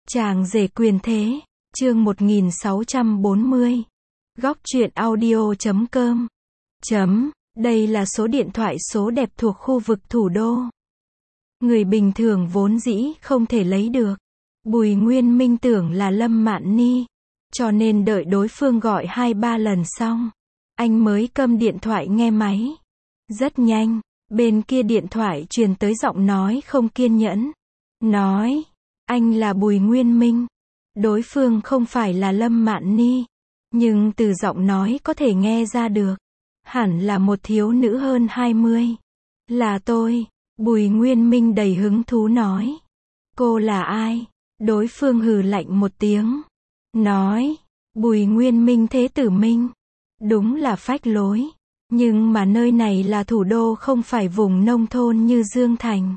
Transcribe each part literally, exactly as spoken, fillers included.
Chàng rể quyền thế, chương một nghìn sáu trăm bốn mươi. Góc truyện audio chấm com. Chấm, đây là số điện thoại số đẹp thuộc khu vực thủ đô. Người bình thường vốn dĩ không thể lấy được. Bùi Nguyên Minh tưởng là Lâm Mạn Ni, cho nên đợi đối phương gọi hai ba lần xong, anh mới cầm điện thoại nghe máy. Rất nhanh, bên kia điện thoại truyền tới giọng nói không kiên nhẫn. Nói, anh là Bùi Nguyên Minh. Đối phương không phải là Lâm Mạn Ni, nhưng từ giọng nói có thể nghe ra được, hẳn là một thiếu nữ hơn hai mươi. Là tôi, Bùi Nguyên Minh đầy hứng thú nói. Cô là ai? Đối phương hừ lạnh một tiếng. Nói, Bùi Nguyên Minh Thế Tử Minh. Đúng là phách lối. Nhưng mà nơi này là thủ đô không phải vùng nông thôn như Dương Thành.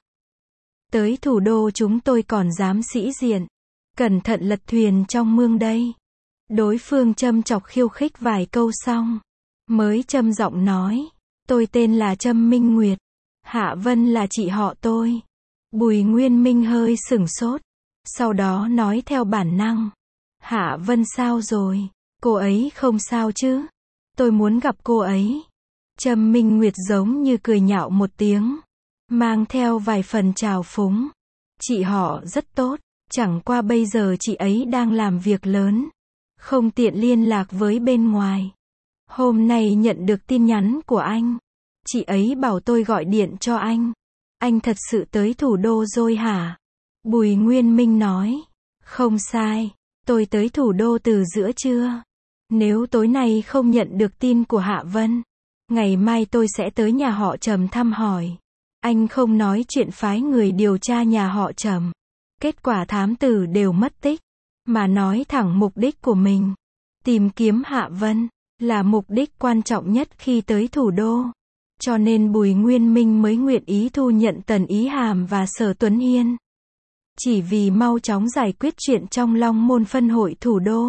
Tới thủ đô chúng tôi còn dám sĩ diện. Cẩn thận lật thuyền trong mương đây. Đối phương châm chọc khiêu khích vài câu xong, mới châm giọng nói. Tôi tên là Trâm Minh Nguyệt. Hạ Vân là chị họ tôi. Bùi Nguyên Minh hơi sửng sốt. Sau đó nói theo bản năng. Hạ Vân sao rồi? Cô ấy không sao chứ? Tôi muốn gặp cô ấy. Trâm Minh Nguyệt giống như cười nhạo một tiếng, mang theo vài phần trào phúng. Chị họ rất tốt, chẳng qua bây giờ chị ấy đang làm việc lớn, không tiện liên lạc với bên ngoài. Hôm nay nhận được tin nhắn của anh, chị ấy bảo tôi gọi điện cho anh. Anh thật sự tới thủ đô rồi hả? Bùi Nguyên Minh nói. Không sai, tôi tới thủ đô từ giữa trưa. Nếu tối nay không nhận được tin của Hạ Vân, ngày mai tôi sẽ tới nhà họ Trầm thăm hỏi. Anh không nói chuyện phái người điều tra nhà họ Trầm, kết quả thám tử đều mất tích, mà nói thẳng mục đích của mình. Tìm kiếm Hạ Vân, là mục đích quan trọng nhất khi tới thủ đô. Cho nên Bùi Nguyên Minh mới nguyện ý thu nhận Tần Ý Hàm và Sở Tuấn Hiên. Chỉ vì mau chóng giải quyết chuyện trong Long Môn phân hội thủ đô.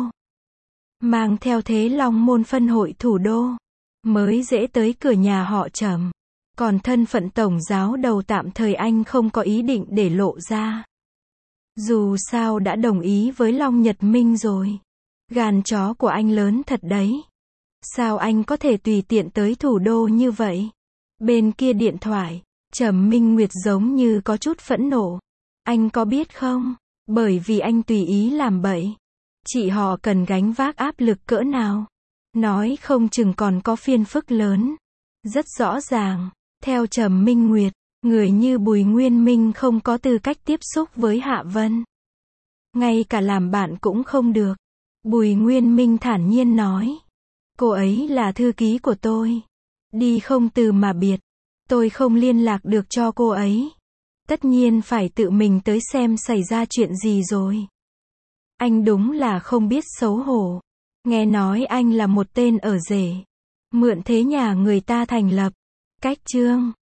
Mang theo thế Long Môn phân hội thủ đô, mới dễ tới cửa nhà họ Trầm. Còn thân phận tổng giáo đầu tạm thời anh không có ý định để lộ ra. Dù sao đã đồng ý với Long Nhật Minh rồi. Gan chó của anh lớn thật đấy. Sao anh có thể tùy tiện tới thủ đô như vậy? Bên kia điện thoại, Trầm Minh Nguyệt giống như có chút phẫn nộ. Anh có biết không? Bởi vì anh tùy ý làm bậy, chị họ cần gánh vác áp lực cỡ nào? Nói không chừng còn có phiền phức lớn. Rất rõ ràng, theo Trầm Minh Nguyệt, người như Bùi Nguyên Minh không có tư cách tiếp xúc với Hạ Vân. Ngay cả làm bạn cũng không được. Bùi Nguyên Minh thản nhiên nói. Cô ấy là thư ký của tôi. Đi không từ mà biệt. Tôi không liên lạc được cho cô ấy. Tất nhiên phải tự mình tới xem xảy ra chuyện gì rồi. Anh đúng là không biết xấu hổ. Nghe nói anh là một tên ở rể. Mượn thế nhà người ta thành lập. Cách chương.